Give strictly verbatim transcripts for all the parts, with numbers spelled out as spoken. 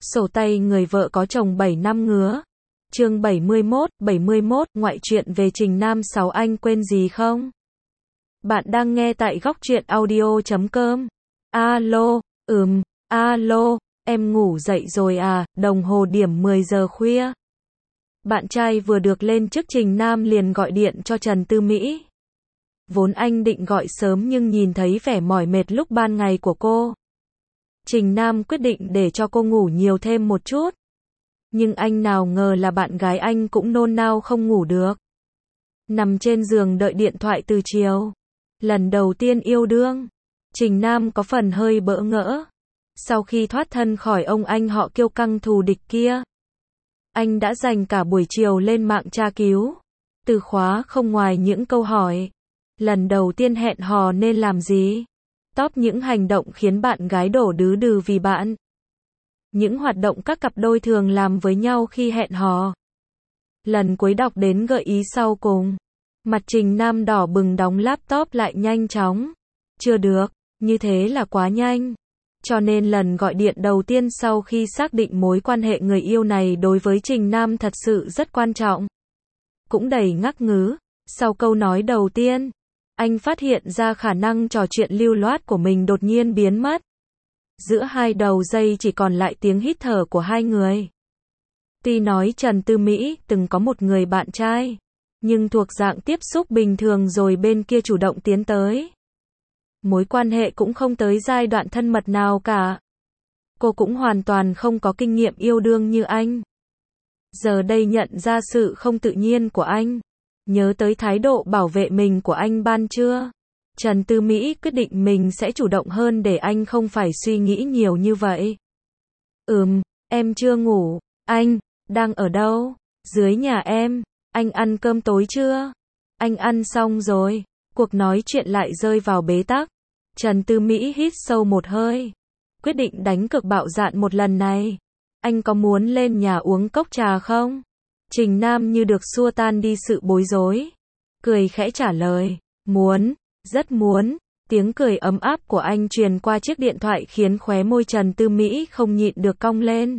Sổ tay người vợ có chồng bảy năm ngứa. Chương bảy mươi mốt, bảy mươi mốt, ngoại truyện về Trình Nam sáu anh quên gì không? Bạn đang nghe tại góc truyện audio chấm com. Alo, ừm, alo, em ngủ dậy rồi à, đồng hồ điểm mười giờ khuya. Bạn trai vừa được lên chức Trình Nam liền gọi điện cho Trần Tư Mỹ. Vốn anh định gọi sớm nhưng nhìn thấy vẻ mỏi mệt lúc ban ngày của cô. Trình Nam quyết định để cho cô ngủ nhiều thêm một chút. Nhưng anh nào ngờ là bạn gái anh cũng nôn nao không ngủ được. Nằm trên giường đợi điện thoại từ chiều. Lần đầu tiên yêu đương, Trình Nam có phần hơi bỡ ngỡ. Sau khi thoát thân khỏi ông anh họ kiêu căng thù địch kia, anh đã dành cả buổi chiều lên mạng tra cứu. Từ khóa không ngoài những câu hỏi. Lần đầu tiên hẹn hò nên làm gì? Top những hành động khiến bạn gái đổ đứ đừ vì bạn. Những hoạt động các cặp đôi thường làm với nhau khi hẹn hò. Lần cuối đọc đến gợi ý sau cùng. Mặt Trình Nam đỏ bừng đóng laptop lại nhanh chóng. Chưa được, như thế là quá nhanh. Cho nên lần gọi điện đầu tiên sau khi xác định mối quan hệ người yêu này đối với Trình Nam thật sự rất quan trọng. Cũng đầy ngắc ngứ. Sau câu nói đầu tiên, anh phát hiện ra khả năng trò chuyện lưu loát của mình đột nhiên biến mất. Giữa hai đầu dây chỉ còn lại tiếng hít thở của hai người. Tuy nói Trần Tư Mỹ từng có một người bạn trai, nhưng thuộc dạng tiếp xúc bình thường rồi bên kia chủ động tiến tới. Mối quan hệ cũng không tới giai đoạn thân mật nào cả. Cô cũng hoàn toàn không có kinh nghiệm yêu đương như anh. Giờ đây nhận ra sự không tự nhiên của anh. Nhớ tới thái độ bảo vệ mình của anh ban trưa. Trần Tư Mỹ quyết định mình sẽ chủ động hơn để anh không phải suy nghĩ nhiều như vậy. Ừm, em chưa ngủ. Anh, đang ở đâu? Dưới nhà em. Anh ăn cơm tối chưa? Anh ăn xong rồi. Cuộc nói chuyện lại rơi vào bế tắc. Trần Tư Mỹ hít sâu một hơi. Quyết định đánh cược bạo dạn một lần này. Anh có muốn lên nhà uống cốc trà không? Trình Nam như được xua tan đi sự bối rối. Cười khẽ trả lời. Muốn, rất muốn. Tiếng cười ấm áp của anh truyền qua chiếc điện thoại khiến khóe môi Trần Tư Mỹ không nhịn được cong lên.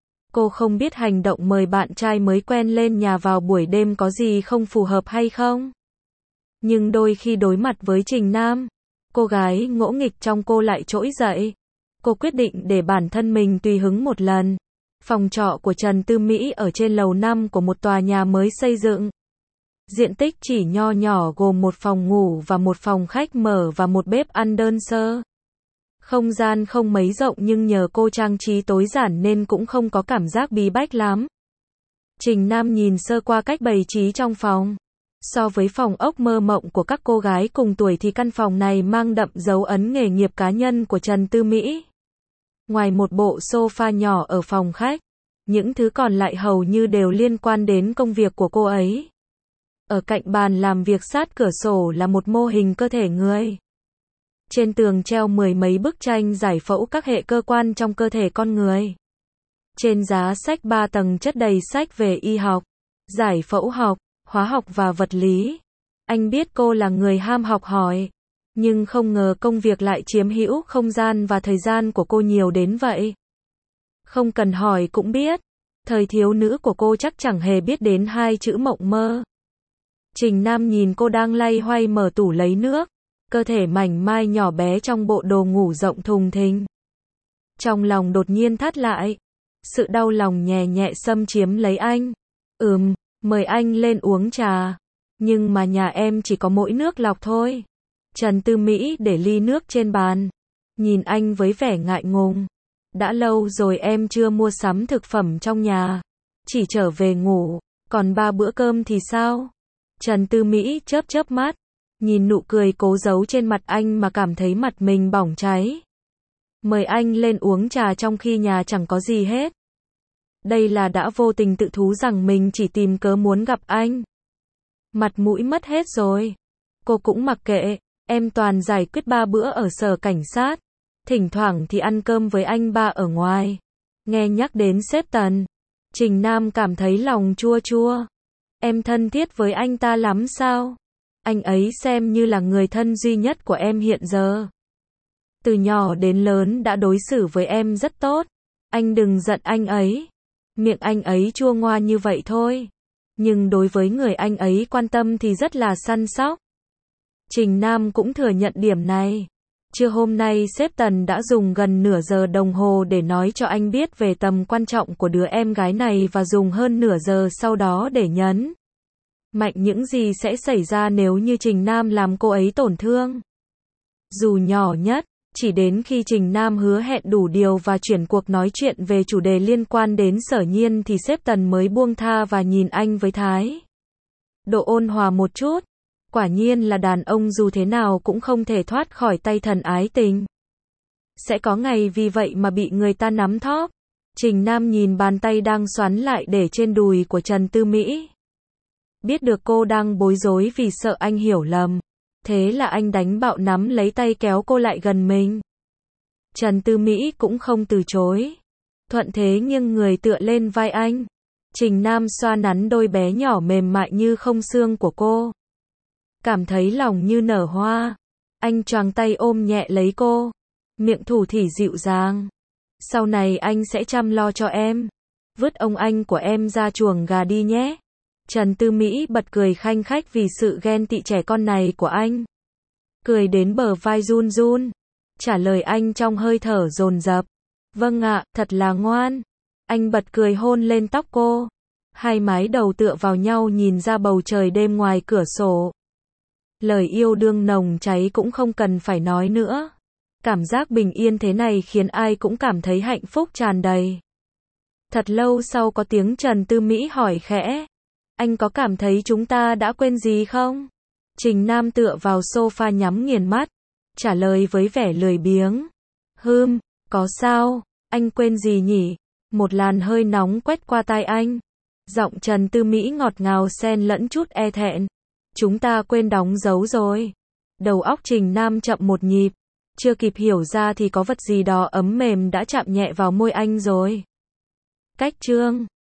Cô không biết hành động mời bạn trai mới quen lên nhà vào buổi đêm có gì không phù hợp hay không. Nhưng đôi khi đối mặt với Trình Nam, cô gái ngỗ nghịch trong cô lại trỗi dậy. Cô quyết định để bản thân mình tùy hứng một lần. Phòng trọ của Trần Tư Mỹ ở trên lầu năm của một tòa nhà mới xây dựng. Diện tích chỉ nho nhỏ gồm một phòng ngủ và một phòng khách mở và một bếp ăn đơn sơ. Không gian không mấy rộng nhưng nhờ cô trang trí tối giản nên cũng không có cảm giác bí bách lắm. Trình Nam nhìn sơ qua cách bày trí trong phòng. So với phòng ốc mơ mộng của các cô gái cùng tuổi thì căn phòng này mang đậm dấu ấn nghề nghiệp cá nhân của Trần Tư Mỹ. Ngoài một bộ sofa nhỏ ở phòng khách, những thứ còn lại hầu như đều liên quan đến công việc của cô ấy. Ở cạnh bàn làm việc sát cửa sổ là một mô hình cơ thể người. Trên tường treo mười mấy bức tranh giải phẫu các hệ cơ quan trong cơ thể con người. Trên giá sách ba tầng chất đầy sách về y học, giải phẫu học, hóa học và vật lý. Anh biết cô là người ham học hỏi, nhưng không ngờ công việc lại chiếm hữu không gian và thời gian của cô nhiều đến vậy. Không cần hỏi cũng biết, thời thiếu nữ của cô chắc chẳng hề biết đến hai chữ mộng mơ. Trình Nam nhìn cô đang loay hoay mở tủ lấy nước, cơ thể mảnh mai nhỏ bé trong bộ đồ ngủ rộng thùng thình. Trong lòng đột nhiên thắt lại, sự đau lòng nhẹ nhẹ xâm chiếm lấy anh. Ừm, mời anh lên uống trà, nhưng mà nhà em chỉ có mỗi nước lọc thôi. Trần Tư Mỹ để ly nước trên bàn, nhìn anh với vẻ ngại ngùng. Đã lâu rồi em chưa mua sắm thực phẩm trong nhà, chỉ trở về ngủ, còn ba bữa cơm thì sao? Trần Tư Mỹ chớp chớp mắt, nhìn nụ cười cố giấu trên mặt anh mà cảm thấy mặt mình bỏng cháy. Mời anh lên uống trà trong khi nhà chẳng có gì hết. Đây là đã vô tình tự thú rằng mình chỉ tìm cớ muốn gặp anh. Mặt mũi mất hết rồi. Cô cũng mặc kệ, em toàn giải quyết ba bữa ở sở cảnh sát. Thỉnh thoảng thì ăn cơm với anh ba ở ngoài. Nghe nhắc đến sếp Tần, Trình Nam cảm thấy lòng chua chua. Em thân thiết với anh ta lắm sao? Anh ấy xem như là người thân duy nhất của em hiện giờ. Từ nhỏ đến lớn đã đối xử với em rất tốt. Anh đừng giận anh ấy. Miệng anh ấy chua ngoa như vậy thôi. Nhưng đối với người anh ấy quan tâm thì rất là săn sóc. Trình Nam cũng thừa nhận điểm này. Trưa hôm nay sếp Tần đã dùng gần nửa giờ đồng hồ để nói cho anh biết về tầm quan trọng của đứa em gái này và dùng hơn nửa giờ sau đó để nhấn mạnh những gì sẽ xảy ra nếu như Trình Nam làm cô ấy tổn thương. Dù nhỏ nhất, chỉ đến khi Trình Nam hứa hẹn đủ điều và chuyển cuộc nói chuyện về chủ đề liên quan đến Sở Nhiên thì sếp Tần mới buông tha và nhìn anh với thái độ ôn hòa một chút. Quả nhiên là đàn ông dù thế nào cũng không thể thoát khỏi tay thần ái tình. Sẽ có ngày vì vậy mà bị người ta nắm thóp. Trình Nam nhìn bàn tay đang xoắn lại để trên đùi của Trần Tư Mỹ. Biết được cô đang bối rối vì sợ anh hiểu lầm. Thế là anh đánh bạo nắm lấy tay kéo cô lại gần mình. Trần Tư Mỹ cũng không từ chối. Thuận thế nghiêng người tựa lên vai anh. Trình Nam xoa nắn đôi bé nhỏ mềm mại như không xương của cô. Cảm thấy lòng như nở hoa. Anh choàng tay ôm nhẹ lấy cô. Miệng thủ thỉ dịu dàng. Sau này anh sẽ chăm lo cho em. Vứt ông anh của em ra chuồng gà đi nhé. Trần Tư Mỹ bật cười khanh khách vì sự ghen tị trẻ con này của anh. Cười đến bờ vai run run. Trả lời anh trong hơi thở dồn dập. Vâng ạ, thật là ngoan. Anh bật cười hôn lên tóc cô. Hai mái đầu tựa vào nhau nhìn ra bầu trời đêm ngoài cửa sổ. Lời yêu đương nồng cháy cũng không cần phải nói nữa. Cảm giác bình yên thế này khiến ai cũng cảm thấy hạnh phúc tràn đầy. Thật lâu sau có tiếng Trần Tư Mỹ hỏi khẽ. Anh có cảm thấy chúng ta đã quên gì không? Trình Nam tựa vào sofa nhắm nghiền mắt. Trả lời với vẻ lười biếng. Hừm, có sao? Anh quên gì nhỉ? Một làn hơi nóng quét qua tai anh. Giọng Trần Tư Mỹ ngọt ngào xen lẫn chút e thẹn. Chúng ta quên đóng dấu rồi. Đầu óc Trình Nam chậm một nhịp. Chưa kịp hiểu ra thì có vật gì đó ấm mềm đã chạm nhẹ vào môi anh rồi. Cách chương